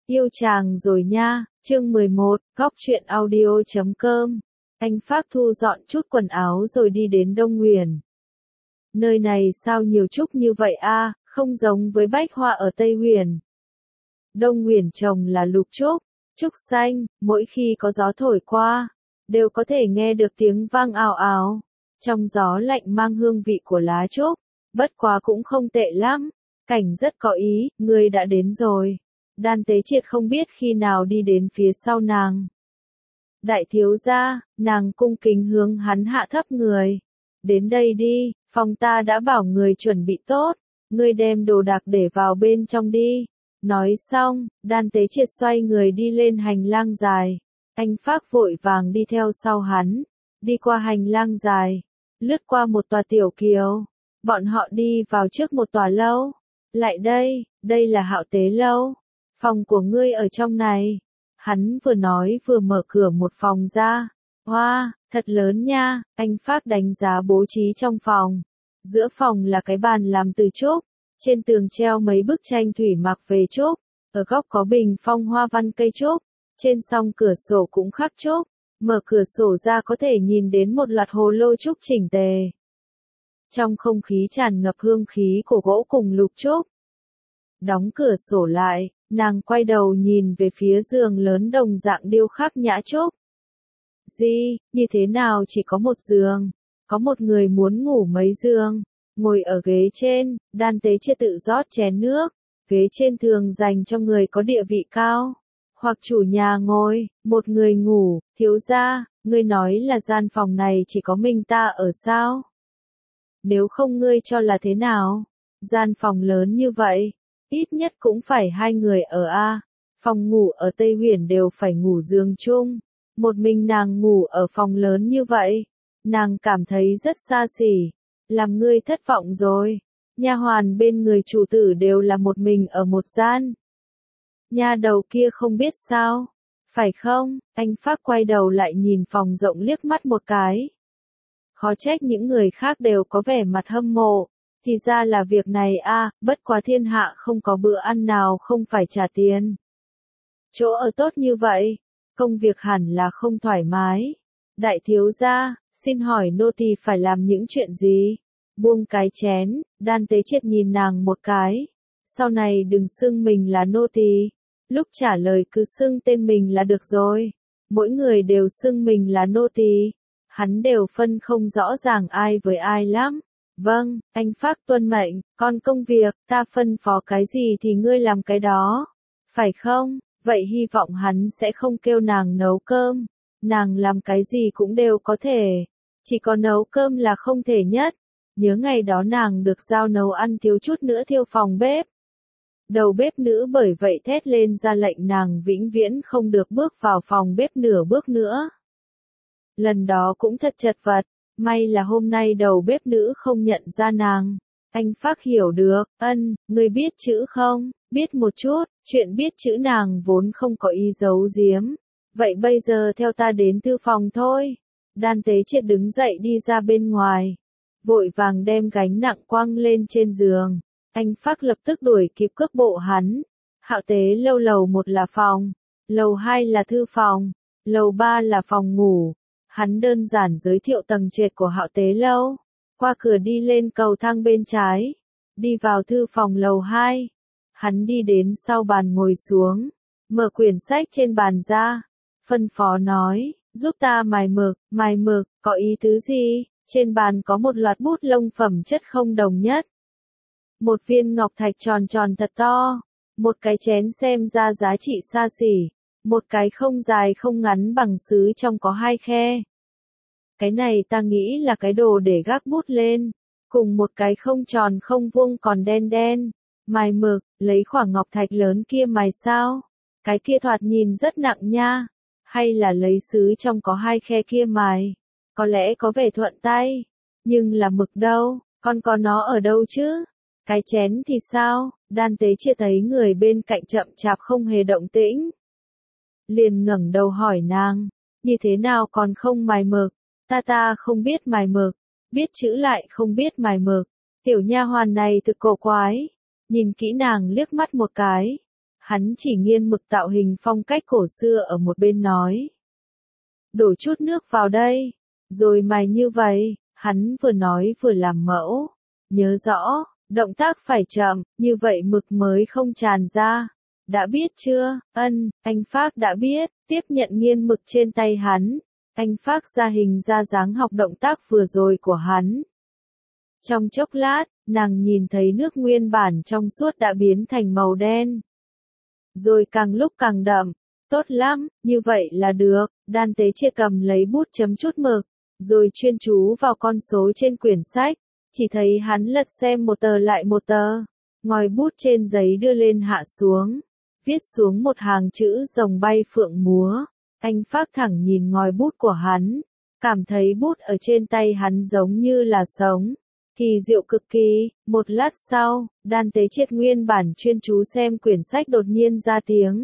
Yêu chàng rồi nha, chương 11, góc truyện audio.com. Anh Phác thu dọn chút quần áo rồi đi đến Đông Nguyền. Nơi này sao nhiều trúc như vậy a, không giống với bách hoa ở Tây Huyền. Đông Nguyền trồng là lục trúc, trúc xanh, mỗi khi có gió thổi qua, đều có thể nghe được tiếng vang ào ào. Trong gió lạnh mang hương vị của lá trúc, bất quá cũng không tệ lắm, cảnh rất có ý, người đã đến rồi. Đan Tế Triệt không biết khi nào đi đến phía sau nàng. Đại thiếu gia, nàng cung kính hướng hắn hạ thấp người. Đến đây đi, phòng ta đã bảo người chuẩn bị tốt, ngươi đem đồ đạc để vào bên trong đi. Nói xong, Đan Tế Triệt xoay người đi lên hành lang dài. Anh Phác vội vàng đi theo sau hắn, đi qua hành lang dài, lướt qua một tòa tiểu kiều. Bọn họ đi vào trước một tòa lâu. Lại đây, đây là Hạo Tế Lâu. Phòng của ngươi ở trong này. Hắn vừa nói vừa mở cửa một phòng ra. Hoa, thật lớn nha, anh Phác đánh giá bố trí trong phòng. Giữa phòng là cái bàn làm từ trúc, trên tường treo mấy bức tranh thủy mặc về trúc, ở góc có bình phong hoa văn cây trúc, trên song cửa sổ cũng khắc trúc, mở cửa sổ ra có thể nhìn đến một loạt hồ lô trúc chỉnh tề. Trong không khí tràn ngập hương khí của gỗ cùng lục trúc. Đóng cửa sổ lại, nàng quay đầu nhìn về phía giường lớn đồng dạng điêu khắc nhã trúc. Gì, như thế nào chỉ có một giường? Có một người muốn ngủ mấy giường? Ngồi ở ghế trên, Đan Tế Triệt tự rót chén nước. Ghế trên thường dành cho người có địa vị cao. Hoặc chủ nhà ngồi, một người ngủ. Thiếu gia, ngươi nói là gian phòng này chỉ có mình ta ở sao? Nếu không ngươi cho là thế nào? Gian phòng lớn như vậy, ít nhất cũng phải hai người ở a. Phòng ngủ ở Tây Huyền đều phải ngủ giường chung. Một mình nàng ngủ ở phòng lớn như vậy, nàng cảm thấy rất xa xỉ. Làm ngươi thất vọng rồi. Nha hoàn bên người chủ tử đều là một mình ở một gian. Nha đầu kia không biết sao, phải không? Anh Phác quay đầu lại nhìn phòng rộng liếc mắt một cái. Khó trách những người khác đều có vẻ mặt hâm mộ. Thì ra là việc này a, bất quá thiên hạ không có bữa ăn nào không phải trả tiền. Chỗ ở tốt như vậy, công việc hẳn là không thoải mái. Đại thiếu gia, xin hỏi nô tỳ phải làm những chuyện gì? Buông cái chén, Đan Tế Triệt nhìn nàng một cái. Sau này đừng xưng mình là nô tỳ. Lúc trả lời cứ xưng tên mình là được rồi. Mỗi người đều xưng mình là nô tỳ. Hắn đều phân không rõ ràng ai với ai lắm. Vâng, anh Phác tuân mệnh, còn công việc, ta phân phó cái gì thì ngươi làm cái đó. Phải không? Vậy hy vọng hắn sẽ không kêu nàng nấu cơm. Nàng làm cái gì cũng đều có thể. Chỉ có nấu cơm là không thể nhất. Nhớ ngày đó nàng được giao nấu ăn thiếu chút nữa thiêu phòng bếp. Đầu bếp nữ bởi vậy thét lên ra lệnh nàng vĩnh viễn không được bước vào phòng bếp nửa bước nữa. Lần đó cũng thật chật vật. May là hôm nay đầu bếp nữ không nhận ra nàng. Anh Phác hiểu được, ngươi biết chữ không? Biết một chút, chuyện biết chữ nàng vốn không có ý giấu giếm. Vậy bây giờ theo ta đến thư phòng thôi. Đan Tế Triệt đứng dậy đi ra bên ngoài. Vội vàng đem gánh nặng quăng lên trên giường. Anh Phác lập tức đuổi kịp cước bộ hắn. Hạo Tế Lâu lầu 1 là phòng. Lầu 2 là thư phòng. Lầu 3 là phòng ngủ. Hắn đơn giản giới thiệu tầng trệt của Hạo Tế Lâu. Qua cửa đi lên cầu thang bên trái. Đi vào thư phòng lầu 2. Hắn đi đến sau bàn ngồi xuống. Mở quyển sách trên bàn ra. Phân phó nói, giúp ta mài mực, có ý tứ gì? Trên bàn có một loạt bút lông phẩm chất không đồng nhất. Một viên ngọc thạch tròn tròn thật to. Một cái chén xem ra giá trị xa xỉ. Một cái không dài không ngắn bằng sứ trong có 2 khe. Cái này ta nghĩ là cái đồ để gác bút lên. Cùng một cái không tròn không vuông còn đen đen. Mài mực, lấy khoảng ngọc thạch lớn kia mài sao? Cái kia thoạt nhìn rất nặng nha. Hay là lấy sứ trong có 2 khe kia mài? Có lẽ có vẻ thuận tay. Nhưng là mực đâu? Còn có nó ở đâu chứ? Cái chén thì sao? Đan Tế Triệt thấy người bên cạnh chậm chạp không hề động tĩnh. Liền ngẩng đầu hỏi nàng. Như thế nào còn không mài mực? Ta không biết mài mực. Biết chữ lại không biết mài mực. Tiểu nha hoàn này thực cổ quái. Nhìn kỹ nàng liếc mắt một cái. Hắn chỉ nghiêng mực tạo hình phong cách cổ xưa ở một bên nói. Đổ chút nước vào đây, rồi mài như vậy, hắn vừa nói vừa làm mẫu. Nhớ rõ, động tác phải chậm, như vậy mực mới không tràn ra. Đã biết chưa? Ân, anh Phác đã biết, tiếp nhận nghiên mực trên tay hắn. Anh Phác ra hình ra dáng học động tác vừa rồi của hắn. Trong chốc lát, nàng nhìn thấy nước nguyên bản trong suốt đã biến thành màu đen. Rồi càng lúc càng đậm, tốt lắm, như vậy là được, Đan Tế Triệt cầm lấy bút chấm chút mực, rồi chuyên chú vào con số trên quyển sách, chỉ thấy hắn lật xem một tờ lại một tờ, ngòi bút trên giấy đưa lên hạ xuống, viết xuống một hàng chữ rồng bay phượng múa, anh Phác thẳng nhìn ngòi bút của hắn, cảm thấy bút ở trên tay hắn giống như là sống. Kỳ diệu cực kỳ, một lát sau, Đan Tế Triệt nguyên bản chuyên chú xem quyển sách đột nhiên ra tiếng.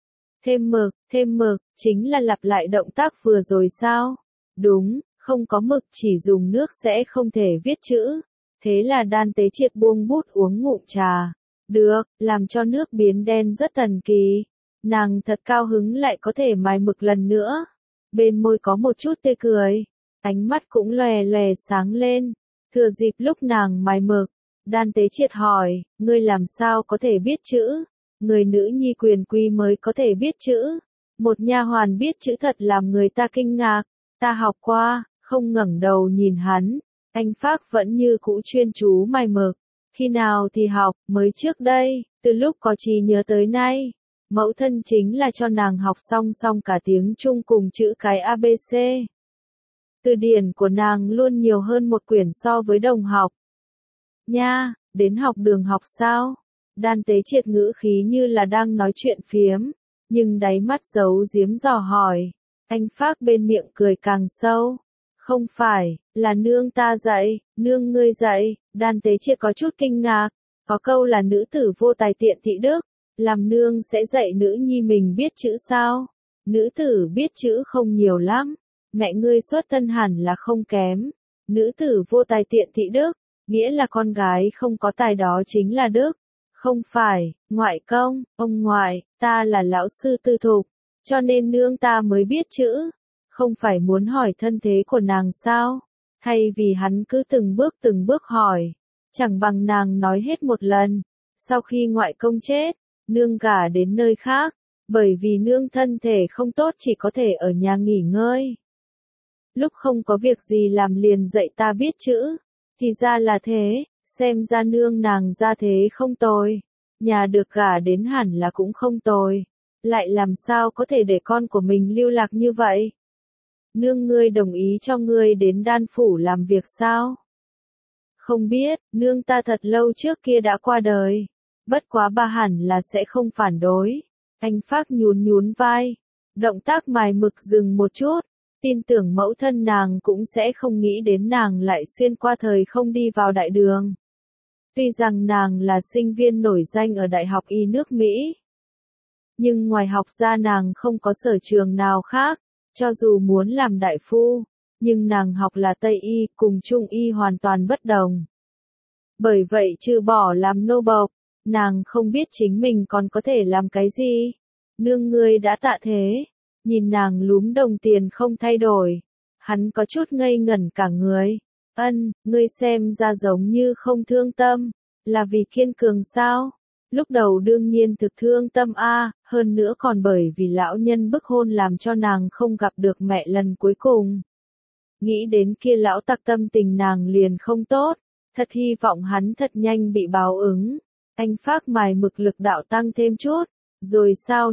Thêm mực, chính là lặp lại động tác vừa rồi sao? Đúng, không có mực chỉ dùng nước sẽ không thể viết chữ. Thế là Đan Tế Triệt buông bút uống ngụm trà. Được, làm cho nước biến đen rất thần kỳ. Nàng thật cao hứng lại có thể mài mực lần nữa. Bên môi có một chút tươi cười. Ánh mắt cũng lòe lòe sáng lên. Thừa dịp lúc nàng mài mực, Đan Tế Triệt hỏi, ngươi làm sao có thể biết chữ? Người nữ nhi quyền quý mới có thể biết chữ. Một nha hoàn biết chữ thật làm người ta kinh ngạc. Ta học qua, không ngẩng đầu nhìn hắn. Anh Phác vẫn như cũ chuyên chú mài mực. Khi nào thì học, mới trước đây, từ lúc có trí nhớ tới nay. Mẫu thân chính là cho nàng học song song cả tiếng Trung cùng chữ cái ABC. Từ điển của nàng luôn nhiều hơn một quyển so với đồng học. Nha, đến học đường học sao? Đan Tế Triệt ngữ khí như là đang nói chuyện phiếm, nhưng đáy mắt giấu giếm dò hỏi. Anh Phác bên miệng cười càng sâu. Không phải, là nương ta dạy, nương ngươi dạy. Đan Tế Triệt có chút kinh ngạc, có câu là nữ tử vô tài tiện thị đức, làm nương sẽ dạy nữ nhi mình biết chữ sao? Nữ tử biết chữ không nhiều lắm. Mẹ ngươi xuất thân hẳn là không kém. Nữ tử vô tài tiện thị đức, nghĩa là con gái không có tài đó chính là đức. Không phải, ngoại công, ông ngoại, ta là lão sư tư thục, cho nên nương ta mới biết chữ. Không phải muốn hỏi thân thế của nàng sao? Thay vì hắn cứ từng bước hỏi, chẳng bằng nàng nói hết một lần. Sau khi ngoại công chết, nương gả đến nơi khác, bởi vì nương thân thể không tốt chỉ có thể ở nhà nghỉ ngơi. Lúc không có việc gì làm liền dạy ta biết chữ, thì ra là thế, xem ra nương nàng ra thế không tồi, nhà được gả đến hẳn là cũng không tồi, lại làm sao có thể để con của mình lưu lạc như vậy? Nương ngươi đồng ý cho ngươi đến Đan phủ làm việc sao? Không biết, nương ta thật lâu trước kia đã qua đời, bất quá bà hẳn là sẽ không phản đối. Anh Phác nhún vai, động tác mài mực dừng một chút. Tin tưởng mẫu thân nàng cũng sẽ không nghĩ đến nàng lại xuyên qua thời không đi vào đại đường. Tuy rằng nàng là sinh viên nổi danh ở Đại học Y nước Mỹ, nhưng ngoài học ra nàng không có sở trường nào khác, cho dù muốn làm đại phu, nhưng nàng học là Tây Y cùng Trung Y hoàn toàn bất đồng. Bởi vậy trừ bỏ làm nô bộc, nàng không biết chính mình còn có thể làm cái gì. Nương ngươi đã tạ thế. Nhìn nàng lúm đồng tiền không thay đổi, hắn có chút ngây ngẩn cả người. Ân, ngươi xem ra giống như không thương tâm, là vì kiên cường sao? Lúc đầu đương nhiên thực thương tâm a, hơn nữa còn bởi vì lão nhân bức hôn làm cho nàng không gặp được mẹ lần cuối cùng. Nghĩ đến kia lão tặc tâm tình nàng liền không tốt, thật hy vọng hắn thật nhanh bị báo ứng. Anh Phác mài mực lực đạo tăng thêm chút, rồi sao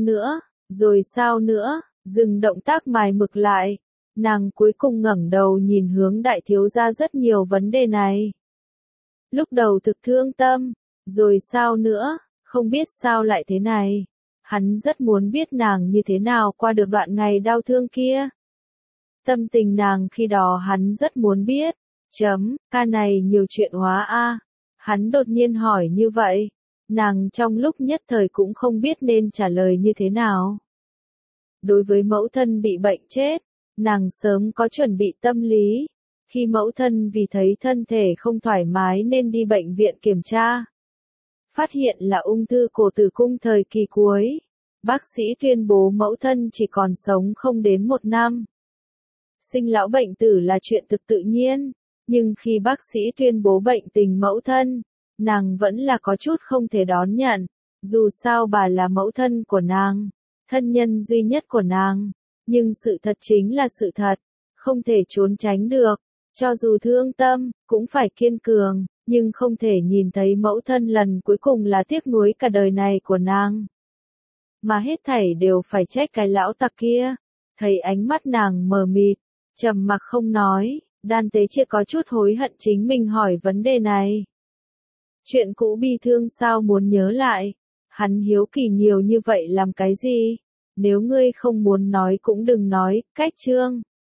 nữa? Dừng động tác mài mực lại, nàng cuối cùng ngẩng đầu nhìn hướng đại thiếu gia rất nhiều vấn đề này. Lúc đầu thực thương tâm, rồi sao nữa, không biết sao lại thế này. Hắn rất muốn biết nàng như thế nào qua được đoạn ngày đau thương kia. Tâm tình nàng khi đó hắn rất muốn biết. Ca này nhiều chuyện hóa a. Hắn đột nhiên hỏi như vậy, nàng trong lúc nhất thời cũng không biết nên trả lời như thế nào. Đối với mẫu thân bị bệnh chết, nàng sớm có chuẩn bị tâm lý. Khi mẫu thân vì thấy thân thể không thoải mái nên đi bệnh viện kiểm tra, phát hiện là ung thư cổ tử cung thời kỳ cuối. Bác sĩ tuyên bố mẫu thân chỉ còn sống không đến 1 năm. Sinh lão bệnh tử là chuyện thực tự nhiên, nhưng khi bác sĩ tuyên bố bệnh tình mẫu thân, nàng vẫn là có chút không thể đón nhận. Dù sao bà là mẫu thân của nàng, thân nhân duy nhất của nàng, nhưng sự thật chính là sự thật, không thể trốn tránh được. Cho dù thương tâm, cũng phải kiên cường, nhưng không thể nhìn thấy mẫu thân lần cuối cùng là tiếc nuối cả đời này của nàng. Mà hết thảy đều phải trách cái lão tặc kia. Thấy ánh mắt nàng mờ mịt, trầm mặc không nói, Đan Tế Triệt có chút hối hận chính mình hỏi vấn đề này. Chuyện cũ bi thương sao muốn nhớ lại? Hắn hiếu kỳ nhiều như vậy làm cái gì? Nếu ngươi không muốn nói cũng đừng nói, cách chương.